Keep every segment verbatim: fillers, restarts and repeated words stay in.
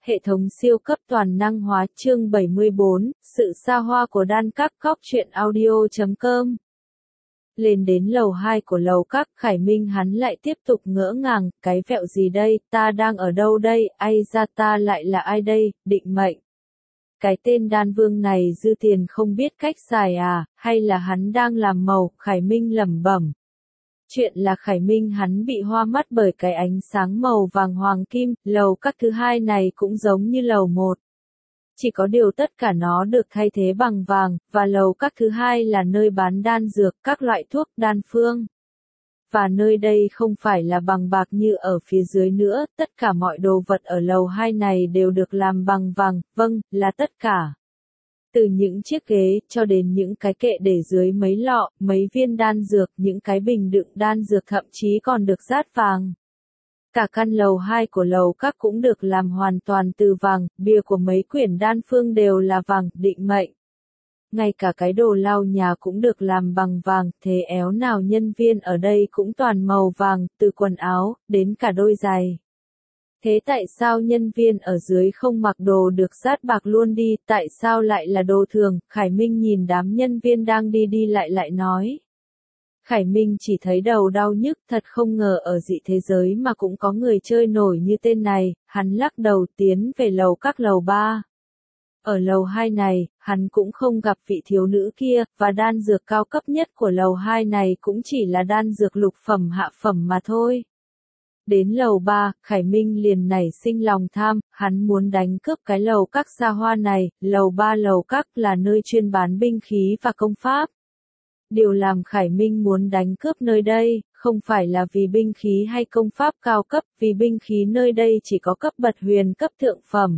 Hệ thống siêu cấp toàn năng hóa chương bảy mươi bốn, sự xa hoa của đan các góc truyện audio chấm com. Lên đến lầu hai của lầu các, Khải Minh hắn lại tiếp tục ngỡ ngàng, cái vẹo gì đây, ta đang ở đâu đây, ai ra ta lại là ai đây, định mệnh. Cái tên đan vương này dư tiền không biết cách xài à, hay là hắn đang làm màu, Khải Minh lẩm bẩm. Chuyện là Khải Minh hắn bị hoa mắt bởi cái ánh sáng màu vàng hoàng kim, lầu các thứ hai này cũng giống như lầu một. Chỉ có điều tất cả nó được thay thế bằng vàng, và lầu các thứ hai là nơi bán đan dược, các loại thuốc, đan phương. Và nơi đây không phải là bằng bạc như ở phía dưới nữa, tất cả mọi đồ vật ở lầu hai này đều được làm bằng vàng, vâng, là tất cả. Từ những chiếc ghế, cho đến những cái kệ để dưới mấy lọ, mấy viên đan dược, những cái bình đựng đan dược thậm chí còn được dát vàng. Cả căn lầu hai của lầu các cũng được làm hoàn toàn từ vàng, bìa của mấy quyển đan phương đều là vàng, định mệnh. Ngay cả cái đồ lau nhà cũng được làm bằng vàng, thế éo nào nhân viên ở đây cũng toàn màu vàng, từ quần áo, đến cả đôi giày. Thế tại sao nhân viên ở dưới không mặc đồ được dát bạc luôn đi, tại sao lại là đồ thường, Khải Minh nhìn đám nhân viên đang đi đi lại lại nói. Khải Minh chỉ thấy đầu đau nhức, thật không ngờ ở dị thế giới mà cũng có người chơi nổi như tên này, hắn lắc đầu tiến về lầu các lầu ba. Ở lầu hai này, hắn cũng không gặp vị thiếu nữ kia, và đan dược cao cấp nhất của lầu hai này cũng chỉ là đan dược lục phẩm hạ phẩm mà thôi. Đến lầu ba, Khải Minh liền nảy sinh lòng tham, hắn muốn đánh cướp cái lầu các xa hoa này, lầu ba lầu các là nơi chuyên bán binh khí và công pháp. Điều làm Khải Minh muốn đánh cướp nơi đây, không phải là vì binh khí hay công pháp cao cấp, vì binh khí nơi đây chỉ có cấp bậc huyền cấp thượng phẩm.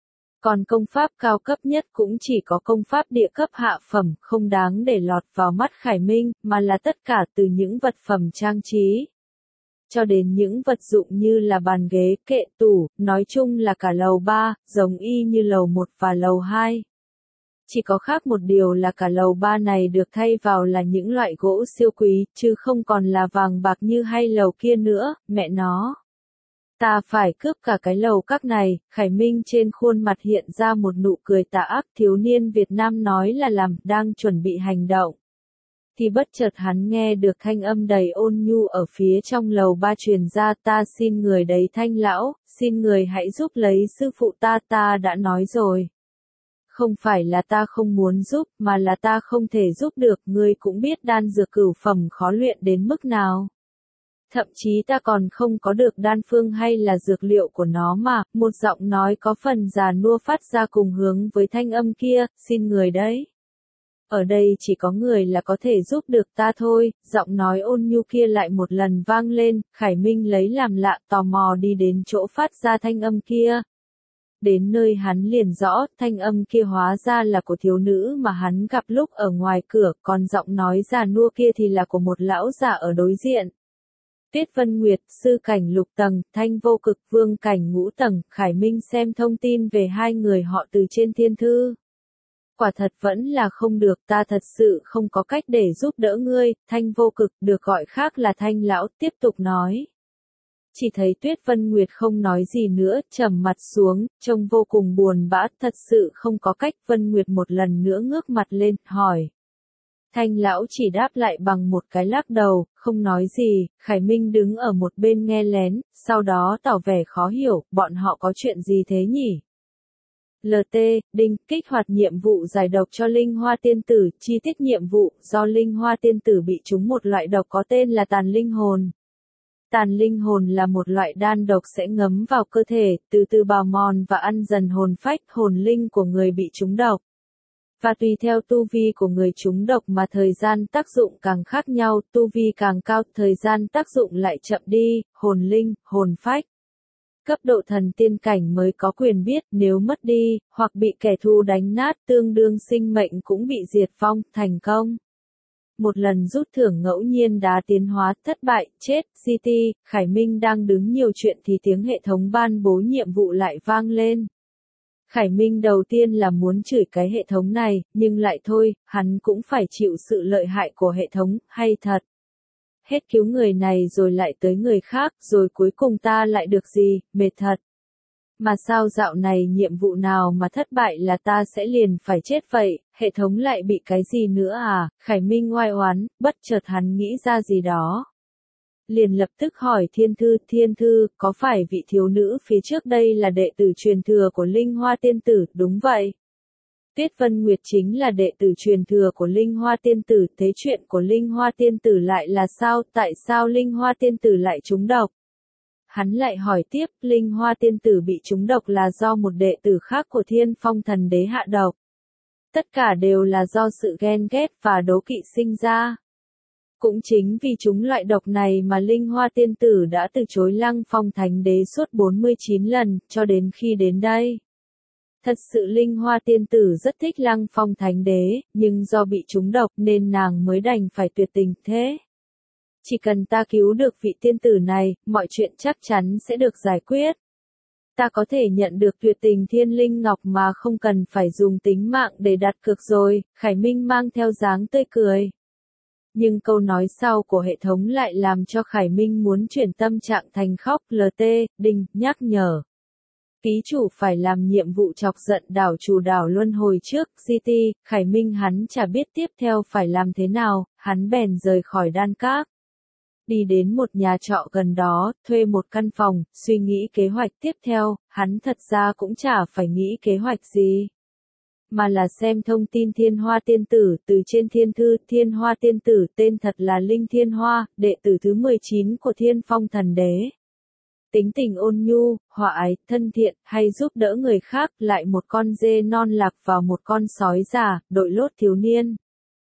Còn công pháp cao cấp nhất cũng chỉ có công pháp địa cấp hạ phẩm, không đáng để lọt vào mắt Khải Minh, mà là tất cả từ những vật phẩm trang trí cho đến những vật dụng như là bàn ghế, kệ tủ, nói chung là cả lầu ba, giống y như lầu một và lầu hai. Chỉ có khác một điều là cả lầu ba này được thay vào là những loại gỗ siêu quý, chứ không còn là vàng bạc như hay lầu kia nữa, mẹ nó. Ta phải cướp cả cái lầu các này, Khải Minh trên khuôn mặt hiện ra một nụ cười tà ác, thiếu niên Việt Nam nói là làm, đang chuẩn bị hành động. Thì bất chợt hắn nghe được thanh âm đầy ôn nhu ở phía trong lầu ba truyền ra, ta xin người đấy Thanh lão, xin người hãy giúp lấy sư phụ ta, ta đã nói rồi. Không phải là ta không muốn giúp, mà là ta không thể giúp được, ngươi cũng biết đan dược cửu phẩm khó luyện đến mức nào. Thậm chí ta còn không có được đan phương hay là dược liệu của nó mà, một giọng nói có phần già nua phát ra cùng hướng với thanh âm kia, xin người đấy. Ở đây chỉ có người là có thể giúp được ta thôi, giọng nói ôn nhu kia lại một lần vang lên, Khải Minh lấy làm lạ, tò mò đi đến chỗ phát ra thanh âm kia. Đến nơi hắn liền rõ, thanh âm kia hóa ra là của thiếu nữ mà hắn gặp lúc ở ngoài cửa, còn giọng nói già nua kia thì là của một lão già ở đối diện. Tuyết Vân Nguyệt, sư cảnh lục tầng, Thanh Vô Cực, vương cảnh ngũ tầng, Khải Minh xem thông tin về hai người họ từ trên thiên thư. Quả thật vẫn là không được, ta thật sự không có cách để giúp đỡ ngươi, Thanh Vô Cực, được gọi khác là Thanh Lão, tiếp tục nói. Chỉ thấy Tuyết Vân Nguyệt không nói gì nữa, trầm mặt xuống, trông vô cùng buồn bã, thật sự không có cách, Vân Nguyệt một lần nữa ngước mặt lên, hỏi. Thanh Lão chỉ đáp lại bằng một cái lắc đầu, không nói gì, Khải Minh đứng ở một bên nghe lén, sau đó tỏ vẻ khó hiểu, bọn họ có chuyện gì thế nhỉ? lờ tê, Đinh, kích hoạt nhiệm vụ giải độc cho Linh Hoa Tiên Tử, chi tiết nhiệm vụ, do Linh Hoa Tiên Tử bị trúng một loại độc có tên là tàn linh hồn. Tàn linh hồn là một loại đan độc sẽ ngấm vào cơ thể, từ từ bào mòn và ăn dần hồn phách, hồn linh của người bị trúng độc. Và tùy theo tu vi của người trúng độc mà thời gian tác dụng càng khác nhau, tu vi càng cao, thời gian tác dụng lại chậm đi, hồn linh, hồn phách. Cấp độ thần tiên cảnh mới có quyền biết, nếu mất đi, hoặc bị kẻ thù đánh nát, tương đương sinh mệnh cũng bị diệt vong, thành công. Một lần rút thưởng ngẫu nhiên đá tiến hóa, thất bại, chết, giê tê, Khải Minh đang đứng nhiều chuyện thì tiếng hệ thống ban bố nhiệm vụ lại vang lên. Khải Minh đầu tiên là muốn chửi cái hệ thống này, nhưng lại thôi, hắn cũng phải chịu sự lợi hại của hệ thống, hay thật. Hết cứu người này rồi lại tới người khác, rồi cuối cùng ta lại được gì, mệt thật. Mà sao dạo này nhiệm vụ nào mà thất bại là ta sẽ liền phải chết vậy, hệ thống lại bị cái gì nữa à, Khải Minh oai oán, bất chợt hắn nghĩ ra gì đó. Liền lập tức hỏi Thiên Thư, Thiên Thư, có phải vị thiếu nữ phía trước đây là đệ tử truyền thừa của Linh Hoa Tiên Tử, đúng vậy? Tuyết Vân Nguyệt chính là đệ tử truyền thừa của Linh Hoa Tiên Tử, thế chuyện của Linh Hoa Tiên Tử lại là sao, tại sao Linh Hoa Tiên Tử lại trúng độc? Hắn lại hỏi tiếp, Linh Hoa Tiên Tử bị trúng độc là do một đệ tử khác của Thiên Phong Thần Đế hạ độc. Tất cả đều là do sự ghen ghét và đố kỵ sinh ra. Cũng chính vì chúng loại độc này mà Linh Hoa Tiên Tử đã từ chối Lăng Phong Thánh Đế suốt bốn mươi chín lần, cho đến khi đến đây. Thật sự Linh Hoa Tiên Tử rất thích Lăng Phong Thánh Đế, nhưng do bị trúng độc nên nàng mới đành phải tuyệt tình thế. Chỉ cần ta cứu được vị tiên tử này, mọi chuyện chắc chắn sẽ được giải quyết. Ta có thể nhận được tuyệt tình thiên linh ngọc mà không cần phải dùng tính mạng để đặt cược rồi, Khải Minh mang theo dáng tươi cười. Nhưng câu nói sau của hệ thống lại làm cho Khải Minh muốn chuyển tâm trạng thành khóc. lờ tê, Đinh, nhắc nhở. Ký chủ phải làm nhiệm vụ chọc giận đảo chủ đảo luân hồi trước, giê tê, Khải Minh hắn chả biết tiếp theo phải làm thế nào, hắn bèn rời khỏi Đan Các. Đi đến một nhà trọ gần đó, thuê một căn phòng, suy nghĩ kế hoạch tiếp theo, hắn thật ra cũng chả phải nghĩ kế hoạch gì. Mà là xem thông tin Thiên Hoa Tiên Tử từ trên Thiên Thư. Thiên Hoa Tiên Tử tên thật là Linh Thiên Hoa, đệ tử thứ mười chín của Thiên Phong Thần Đế. Tính tình ôn nhu, hòa ái, thân thiện, hay giúp đỡ người khác, lại một con dê non lạc vào một con sói già, đội lốt thiếu niên.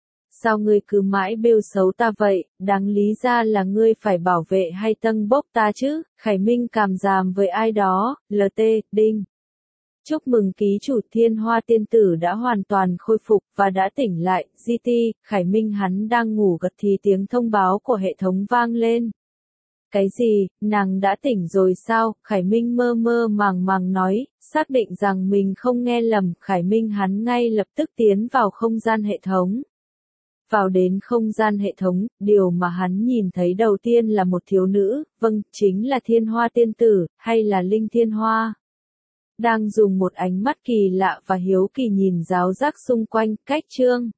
Sao ngươi cứ mãi bêu xấu ta vậy, đáng lý ra là ngươi phải bảo vệ hay tâng bốc ta chứ, Khải Minh càm ràm với ai đó, lờ tê, Đinh. Chúc mừng ký chủ Thiên Hoa Tiên Tử đã hoàn toàn khôi phục và đã tỉnh lại, giê tê, Khải Minh hắn đang ngủ gật thì tiếng thông báo của hệ thống vang lên. Cái gì, nàng đã tỉnh rồi sao, Khải Minh mơ mơ màng màng nói, xác định rằng mình không nghe lầm, Khải Minh hắn ngay lập tức tiến vào không gian hệ thống. Vào đến không gian hệ thống, điều mà hắn nhìn thấy đầu tiên là một thiếu nữ, vâng, chính là Thiên Hoa Tiên Tử, hay là Linh Thiên Hoa. Đang dùng một ánh mắt kỳ lạ và hiếu kỳ nhìn giáo giác xung quanh, cách chương.